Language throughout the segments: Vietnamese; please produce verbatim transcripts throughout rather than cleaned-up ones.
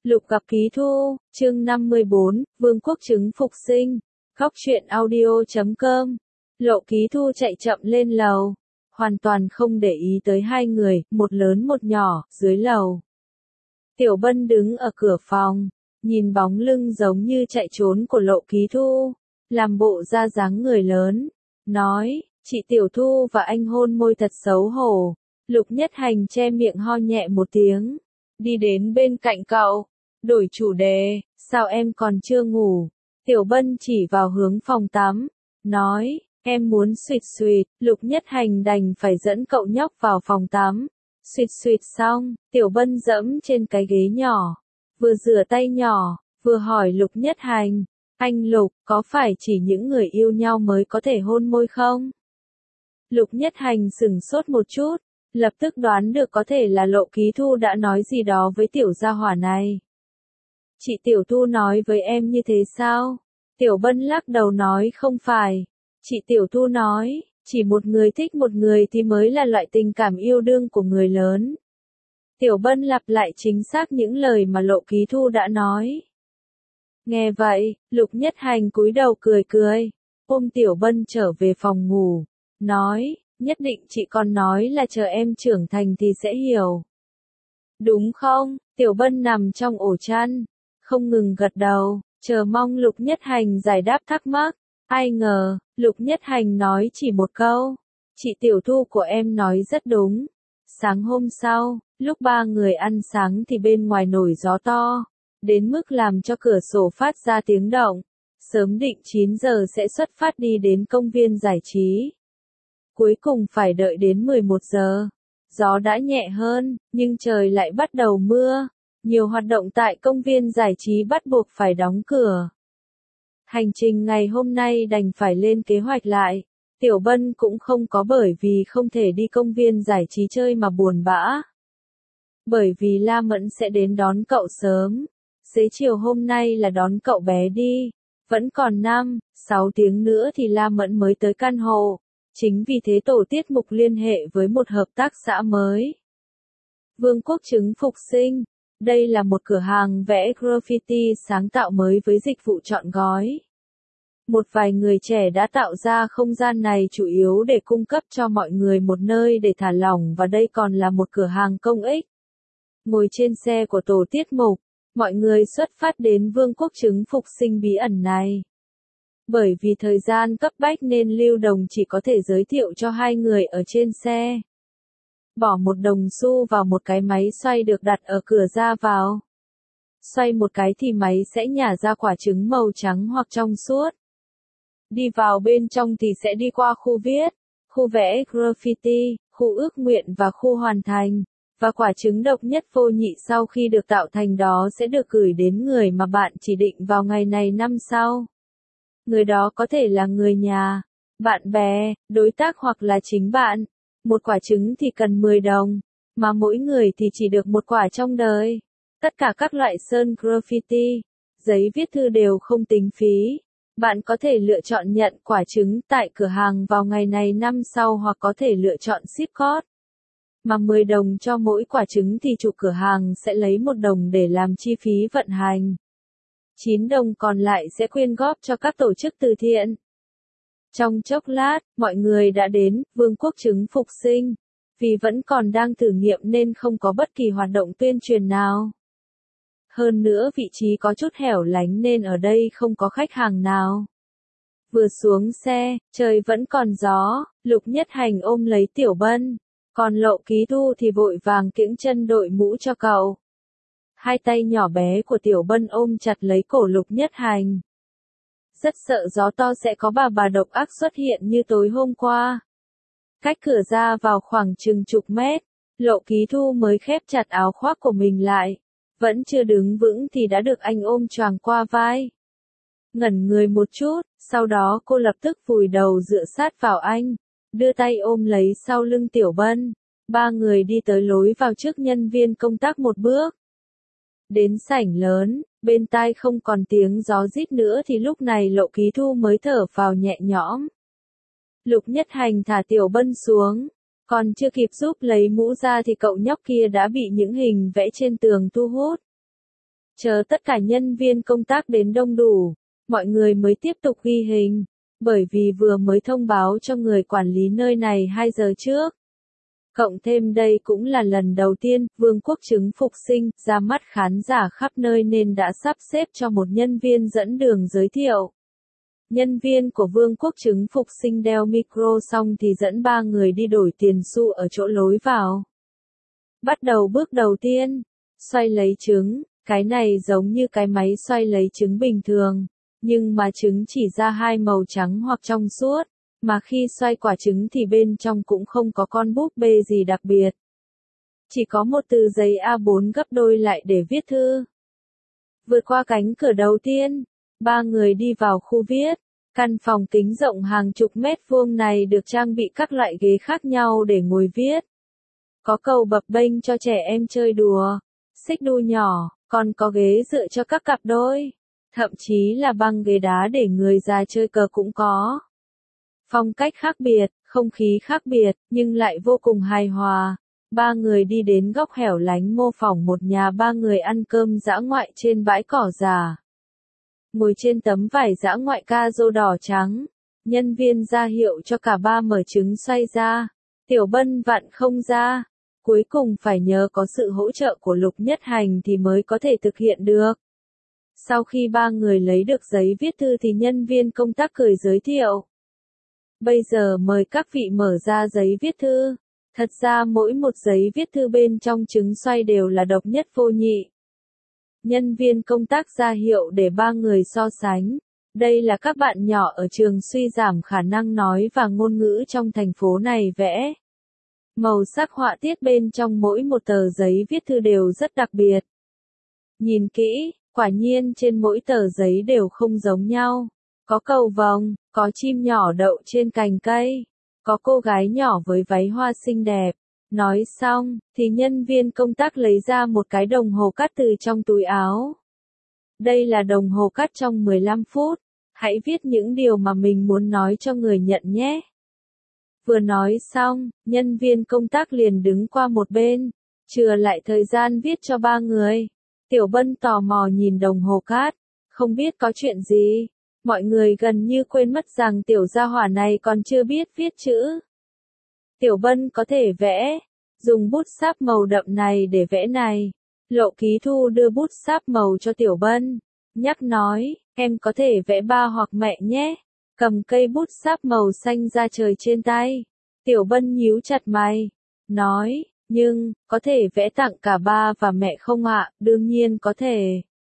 Lục gặp Ký Thu, chương năm mươi bốn, Vương Quốc chứng phục sinh. Góc truyện audio chấm com. Lộ Ký Thu chạy chậm lên lầu, hoàn toàn không để ý tới hai người, một lớn một nhỏ, dưới lầu. Tiểu Bân đứng ở cửa phòng, nhìn bóng lưng giống như chạy trốn của Lộ Ký Thu, làm bộ ra dáng người lớn, nói, chị Tiểu Thu và anh hôn môi thật xấu hổ. Lục Nhất Hành che miệng ho nhẹ một tiếng, đi đến bên cạnh cậu, đổi chủ đề, sao em còn chưa ngủ? Tiểu Bân chỉ vào hướng phòng tắm, nói, em muốn suỵt suỵt. Lục Nhất Hành đành phải dẫn cậu nhóc vào phòng tắm. Suỵt suỵt xong, Tiểu Bân dẫm trên cái ghế nhỏ, vừa rửa tay nhỏ, vừa hỏi Lục Nhất Hành, anh Lục, có phải chỉ những người yêu nhau mới có thể hôn môi không? Lục Nhất Hành sửng sốt một chút, lập tức đoán được có thể là Lộ Ký Thu đã nói gì đó với tiểu gia hỏa này. Chị Tiểu Thu nói với em như thế sao? Tiểu Bân lắc đầu nói không phải. Chị Tiểu Thu nói, chỉ một người thích một người thì mới là loại tình cảm yêu đương của người lớn. Tiểu Bân lặp lại chính xác những lời mà Lộ Ký Thu đã nói. Nghe vậy, Lục Nhất Hành cúi đầu cười cười, ôm Tiểu Bân trở về phòng ngủ, nói, nhất định chị còn nói là chờ em trưởng thành thì sẽ hiểu. Đúng không? Tiểu Bân nằm trong ổ chăn, không ngừng gật đầu, chờ mong Lục Nhất Hành giải đáp thắc mắc. Ai ngờ, Lục Nhất Hành nói chỉ một câu, chị Tiểu Thu của em nói rất đúng. Sáng hôm sau, lúc ba người ăn sáng thì bên ngoài nổi gió to, đến mức làm cho cửa sổ phát ra tiếng động. Sớm định chín giờ sẽ xuất phát đi đến công viên giải trí. Cuối cùng phải đợi đến mười một giờ. Gió đã nhẹ hơn, nhưng trời lại bắt đầu mưa. Nhiều hoạt động tại công viên giải trí bắt buộc phải đóng cửa. Hành trình ngày hôm nay đành phải lên kế hoạch lại. Tiểu Bân cũng không có bởi vì không thể đi công viên giải trí chơi mà buồn bã. Bởi vì La Mẫn sẽ đến đón cậu sớm. Xế chiều hôm nay là đón cậu bé đi. Vẫn còn năm, sáu tiếng nữa thì La Mẫn mới tới căn hộ. Chính vì thế tổ tiết mục liên hệ với một hợp tác xã mới. Vương Quốc chứng phục sinh. Đây là một cửa hàng vẽ graffiti sáng tạo mới với dịch vụ trọn gói. Một vài người trẻ đã tạo ra không gian này chủ yếu để cung cấp cho mọi người một nơi để thả lỏng và đây còn là một cửa hàng công ích. Ngồi trên xe của tổ tiết mục, mọi người xuất phát đến Vương Quốc chứng phục sinh bí ẩn này. Bởi vì thời gian cấp bách nên Lưu Đồng chỉ có thể giới thiệu cho hai người ở trên xe. Bỏ một đồng xu vào một cái máy xoay được đặt ở cửa ra vào. Xoay một cái thì máy sẽ nhả ra quả trứng màu trắng hoặc trong suốt. Đi vào bên trong thì sẽ đi qua khu viết, khu vẽ graffiti, khu ước nguyện và khu hoàn thành. Và quả trứng độc nhất vô nhị sau khi được tạo thành đó sẽ được gửi đến người mà bạn chỉ định vào ngày này năm sau. Người đó có thể là người nhà, bạn bè, đối tác hoặc là chính bạn. Một quả trứng thì cần mười đồng, mà mỗi người thì chỉ được một quả trong đời. Tất cả các loại sơn graffiti, giấy viết thư đều không tính phí. Bạn có thể lựa chọn nhận quả trứng tại cửa hàng vào ngày này năm sau hoặc có thể lựa chọn ship code. Mà mười đồng cho mỗi quả trứng thì chủ cửa hàng sẽ lấy một đồng để làm chi phí vận hành. chín đồng còn lại sẽ quyên góp cho các tổ chức từ thiện. Trong chốc lát, mọi người đã đến Vương Quốc chứng phục sinh. Vì vẫn còn đang thử nghiệm nên không có bất kỳ hoạt động tuyên truyền nào. Hơn nữa vị trí có chút hẻo lánh nên ở đây không có khách hàng nào. Vừa xuống xe, trời vẫn còn gió, Lục Nhất Hành ôm lấy Tiểu Bân. Còn Lộ Ký Thu thì vội vàng kiễng chân đội mũ cho cậu. Hai tay nhỏ bé của Tiểu Bân ôm chặt lấy cổ Lục Nhất Hành. Rất sợ gió to sẽ có bà bà độc ác xuất hiện như tối hôm qua. Cách cửa ra vào khoảng chừng chục mét, Lộ Ký Thu mới khép chặt áo khoác của mình lại. Vẫn chưa đứng vững thì đã được anh ôm choàng qua vai. Ngẩn người một chút, sau đó cô lập tức vùi đầu dựa sát vào anh, đưa tay ôm lấy sau lưng Tiểu Bân. Ba người đi tới lối vào trước nhân viên công tác một bước. Đến sảnh lớn, bên tai không còn tiếng gió rít nữa thì lúc này Lộ Ký Thu mới thở vào nhẹ nhõm. Lục Nhất Hành thả Tiểu Bân xuống, còn chưa kịp giúp lấy mũ ra thì cậu nhóc kia đã bị những hình vẽ trên tường thu hút. Chờ tất cả nhân viên công tác đến đông đủ, mọi người mới tiếp tục ghi hình, bởi vì vừa mới thông báo cho người quản lý nơi này hai giờ trước. Cộng thêm đây cũng là lần đầu tiên Vương quốc trứng phục sinh ra mắt khán giả khắp nơi nên đã sắp xếp cho một nhân viên dẫn đường giới thiệu. Nhân viên của Vương quốc trứng phục sinh đeo micro xong thì dẫn ba người đi đổi tiền xu ở chỗ lối vào. Bắt đầu bước đầu tiên, xoay lấy trứng, cái này giống như cái máy xoay lấy trứng bình thường, nhưng mà trứng chỉ ra hai màu trắng hoặc trong suốt, mà khi xoay quả trứng thì bên trong cũng không có con búp bê gì đặc biệt. Chỉ có một từ giấy A bốn gấp đôi lại để viết thư. Vượt qua cánh cửa đầu tiên, ba người đi vào khu viết. Căn phòng kính rộng hàng chục mét vuông này được trang bị các loại ghế khác nhau để ngồi viết. Có cầu bập bênh cho trẻ em chơi đùa, xích đu nhỏ, còn có ghế dựa cho các cặp đôi. Thậm chí là băng ghế đá để người già chơi cờ cũng có. Phong cách khác biệt, không khí khác biệt, nhưng lại vô cùng hài hòa. Ba người đi đến góc hẻo lánh mô phỏng một nhà ba người ăn cơm dã ngoại trên bãi cỏ già. Ngồi trên tấm vải dã ngoại ca rô đỏ trắng, nhân viên ra hiệu cho cả ba mở trứng xoay ra. Tiểu Bân vặn không ra, cuối cùng phải nhờ có sự hỗ trợ của Lục Nhất Hành thì mới có thể thực hiện được. Sau khi ba người lấy được giấy viết thư thì nhân viên công tác cười giới thiệu. Bây giờ mời các vị mở ra giấy viết thư. Thật ra mỗi một giấy viết thư bên trong trứng xoay đều là độc nhất vô nhị. Nhân viên công tác ra hiệu để ba người so sánh. Đây là các bạn nhỏ ở trường suy giảm khả năng nói và ngôn ngữ trong thành phố này vẽ. Màu sắc họa tiết bên trong mỗi một tờ giấy viết thư đều rất đặc biệt. Nhìn kỹ, quả nhiên trên mỗi tờ giấy đều không giống nhau. Có cầu vồng, có chim nhỏ đậu trên cành cây, có cô gái nhỏ với váy hoa xinh đẹp. Nói xong, thì nhân viên công tác lấy ra một cái đồng hồ cắt từ trong túi áo. Đây là đồng hồ cắt trong mười lăm phút, hãy viết những điều mà mình muốn nói cho người nhận nhé. Vừa nói xong, nhân viên công tác liền đứng qua một bên, chừa lại thời gian viết cho ba người. Tiểu Bân tò mò nhìn đồng hồ cát, không biết có chuyện gì. Mọi người gần như quên mất rằng tiểu gia hỏa này còn chưa biết viết chữ. Tiểu Bân có thể vẽ, dùng bút sáp màu đậm này để vẽ này. Lộ Ký Thu đưa bút sáp màu cho Tiểu Bân, nhắc nói, em có thể vẽ ba hoặc mẹ nhé. Cầm cây bút sáp màu xanh ra trời trên tay. Tiểu Bân nhíu chặt mày, nói, nhưng, có thể vẽ tặng cả ba và mẹ không ạ? Đương nhiên có thể.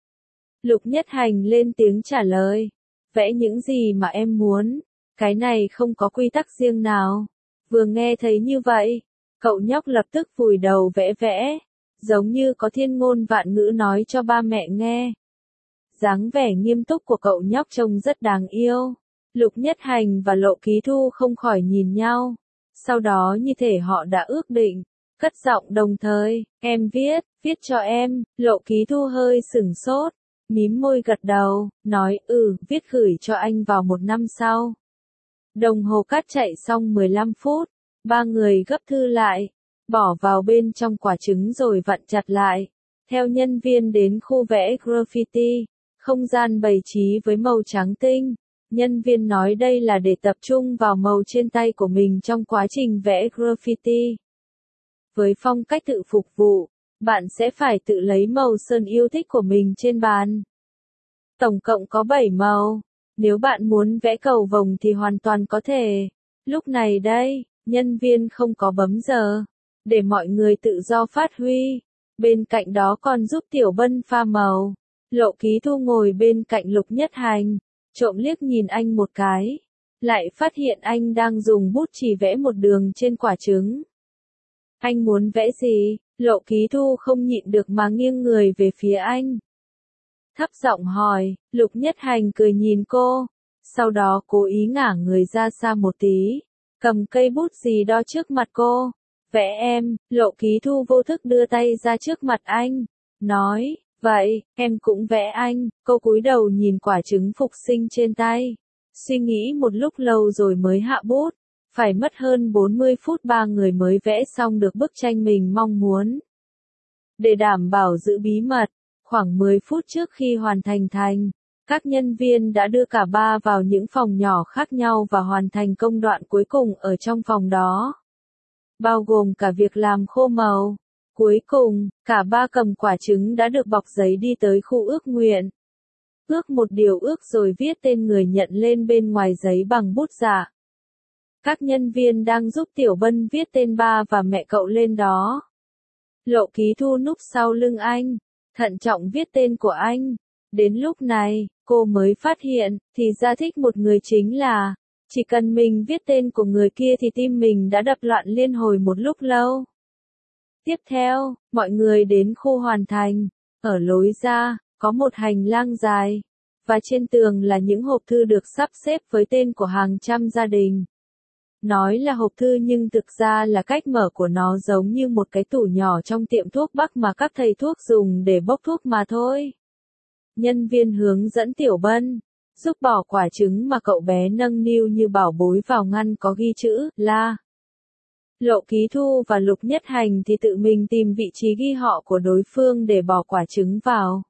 Lục Nhất Hành lên tiếng trả lời, vẽ những gì mà em muốn, cái này không có quy tắc riêng nào. Vừa nghe thấy như vậy, cậu nhóc lập tức vùi đầu vẽ vẽ, giống như có thiên ngôn vạn ngữ nói cho ba mẹ nghe. Dáng vẻ nghiêm túc của cậu nhóc trông rất đáng yêu. Lục Nhất Hành và Lộ Ký Thu không khỏi nhìn nhau. Sau đó như thể họ đã ước định, cất giọng đồng thời, em viết, viết cho em. Lộ Ký Thu hơi sửng sốt, mím môi gật đầu, nói, ừ, viết gửi cho anh vào một năm sau. Đồng hồ cát chạy xong mười lăm phút, ba người gấp thư lại, bỏ vào bên trong quả trứng rồi vặn chặt lại. Theo nhân viên đến khu vẽ graffiti, không gian bày trí với màu trắng tinh. Nhân viên nói đây là để tập trung vào màu trên tay của mình trong quá trình vẽ graffiti. Với phong cách tự phục vụ, bạn sẽ phải tự lấy màu sơn yêu thích của mình trên bàn. Tổng cộng có bảy màu. Nếu bạn muốn vẽ cầu vồng thì hoàn toàn có thể. Lúc này đây, nhân viên không có bấm giờ, để mọi người tự do phát huy. Bên cạnh đó còn giúp Tiểu Bân pha màu. Lộ Ký Thu ngồi bên cạnh Lục Nhất Hành, trộm liếc nhìn anh một cái, lại phát hiện anh đang dùng bút chì vẽ một đường trên quả trứng. Anh muốn vẽ gì? Lộ Ký Thu không nhịn được mà nghiêng người về phía anh. Thấp giọng hỏi, Lục Nhất Hành cười nhìn cô, sau đó cố ý ngả người ra xa một tí, cầm cây bút gì đó trước mặt cô. Vẽ em. Lộ Ký Thu vô thức đưa tay ra trước mặt anh, nói, vậy, em cũng vẽ anh. Cô cúi đầu nhìn quả trứng phục sinh trên tay, suy nghĩ một lúc lâu rồi mới hạ bút. Phải mất hơn bốn mươi phút ba người mới vẽ xong được bức tranh mình mong muốn. Để đảm bảo giữ bí mật, Khoảng mười phút trước khi hoàn thành thành, các nhân viên đã đưa cả ba vào những phòng nhỏ khác nhau và hoàn thành công đoạn cuối cùng ở trong phòng đó, bao gồm cả việc làm khô màu. Cuối cùng, cả ba cầm quả trứng đã được bọc giấy đi tới khu ước nguyện. Ước một điều ước rồi viết tên người nhận lên bên ngoài giấy bằng bút giả. Các nhân viên đang giúp Tiểu Bân viết tên ba và mẹ cậu lên đó. Lộ Ký Thu núp sau lưng anh, thận trọng viết tên của anh. Đến lúc này, cô mới phát hiện, thì ra thích một người chính là, chỉ cần mình viết tên của người kia thì tim mình đã đập loạn liên hồi một lúc lâu. Tiếp theo, mọi người đến khu hoàn thành. Ở lối ra, có một hành lang dài, và trên tường là những hộp thư được sắp xếp với tên của hàng trăm gia đình. Nói là hộp thư nhưng thực ra là cách mở của nó giống như một cái tủ nhỏ trong tiệm thuốc Bắc mà các thầy thuốc dùng để bốc thuốc mà thôi. Nhân viên hướng dẫn Tiểu Bân, giúp bỏ quả trứng mà cậu bé nâng niu như bảo bối vào ngăn có ghi chữ La. Lộ Ký Thu và Lục Nhất Hành thì tự mình tìm vị trí ghi họ của đối phương để bỏ quả trứng vào.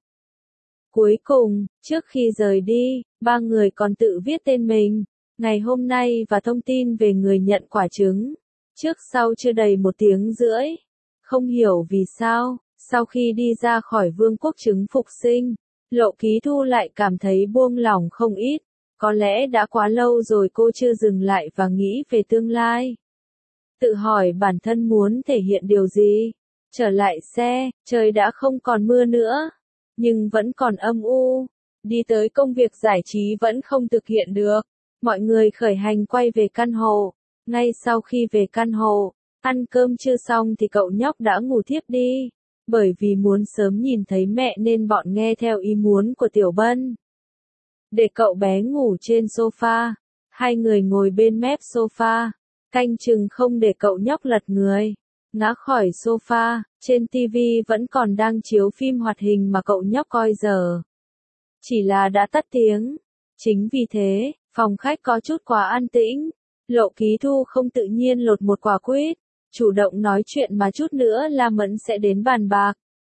Cuối cùng, trước khi rời đi, ba người còn tự viết tên mình, ngày hôm nay và thông tin về người nhận quả trứng. Trước sau chưa đầy một tiếng rưỡi. Không hiểu vì sao, sau khi đi ra khỏi vương quốc trứng phục sinh, Lộ Ký Thu lại cảm thấy buông lỏng không ít. Có lẽ đã quá lâu rồi cô chưa dừng lại và nghĩ về tương lai. Tự hỏi bản thân muốn thể hiện điều gì. Trở lại xe, trời đã không còn mưa nữa, nhưng vẫn còn âm u. Đi tới công việc giải trí vẫn không thực hiện được. Mọi người khởi hành quay về căn hộ. Ngay sau khi về căn hộ, ăn cơm chưa xong thì cậu nhóc đã ngủ thiếp đi. Bởi vì muốn sớm nhìn thấy mẹ nên bọn nghe theo ý muốn của Tiểu Bân. Để cậu bé ngủ trên sofa, hai người ngồi bên mép sofa, canh chừng không để cậu nhóc lật người. Ngã khỏi sofa, trên tivi vẫn còn đang chiếu phim hoạt hình mà cậu nhóc coi giờ. Chỉ là đã tắt tiếng. Chính vì thế, phòng khách có chút quá an tĩnh. Lộ Ký Thu không tự nhiên lột một quả quýt, chủ động nói chuyện mà chút nữa La Mẫn sẽ đến bàn bạc.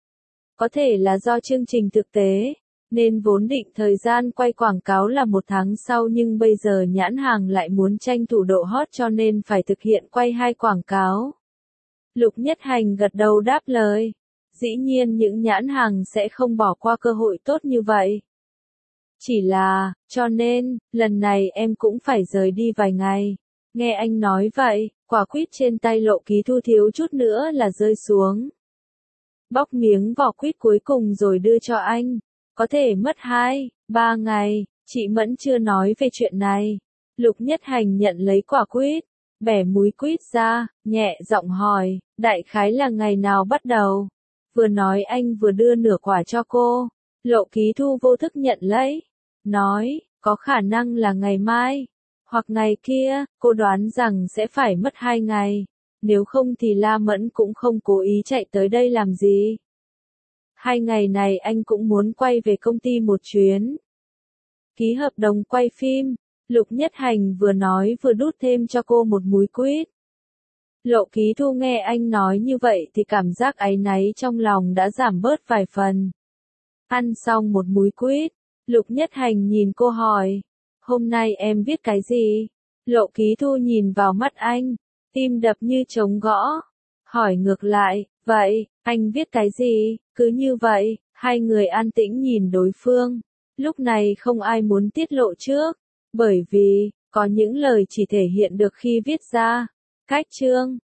Có thể là do chương trình thực tế, nên vốn định thời gian quay quảng cáo là một tháng sau nhưng bây giờ nhãn hàng lại muốn tranh thủ độ hot cho nên phải thực hiện quay hai quảng cáo. Lục Nhất Hành gật đầu đáp lời. Dĩ nhiên những nhãn hàng sẽ không bỏ qua cơ hội tốt như vậy. Chỉ là, cho nên, lần này em cũng phải rời đi vài ngày. Nghe anh nói vậy, quả quýt trên tay Lộ Ký Thu thiếu chút nữa là rơi xuống. Bóc miếng vỏ quýt cuối cùng rồi đưa cho anh. Có thể mất hai, ba ngày, chị Mẫn chưa nói về chuyện này. Lục Nhất Hành nhận lấy quả quýt, bẻ múi quýt ra, nhẹ giọng hỏi, đại khái là ngày nào bắt đầu? Vừa nói anh vừa đưa nửa quả cho cô. Lộ Ký Thu vô thức nhận lấy, nói, có khả năng là ngày mai, hoặc ngày kia, cô đoán rằng sẽ phải mất hai ngày, nếu không thì La Mẫn cũng không cố ý chạy tới đây làm gì. Hai ngày này anh cũng muốn quay về công ty một chuyến. Ký hợp đồng quay phim, Lục Nhất Hành vừa nói vừa đút thêm cho cô một múi quýt. Lộ Ký Thu nghe anh nói như vậy thì cảm giác áy náy trong lòng đã giảm bớt vài phần. Ăn xong một múi quýt, Lục Nhất Hành nhìn cô hỏi, hôm nay em viết cái gì? Lộ Ký Thu nhìn vào mắt anh, tim đập như trống gõ. Hỏi ngược lại, vậy, anh viết cái gì? Cứ như vậy, hai người an tĩnh nhìn đối phương. Lúc này không ai muốn tiết lộ trước, bởi vì, có những lời chỉ thể hiện được khi viết ra. Cách chương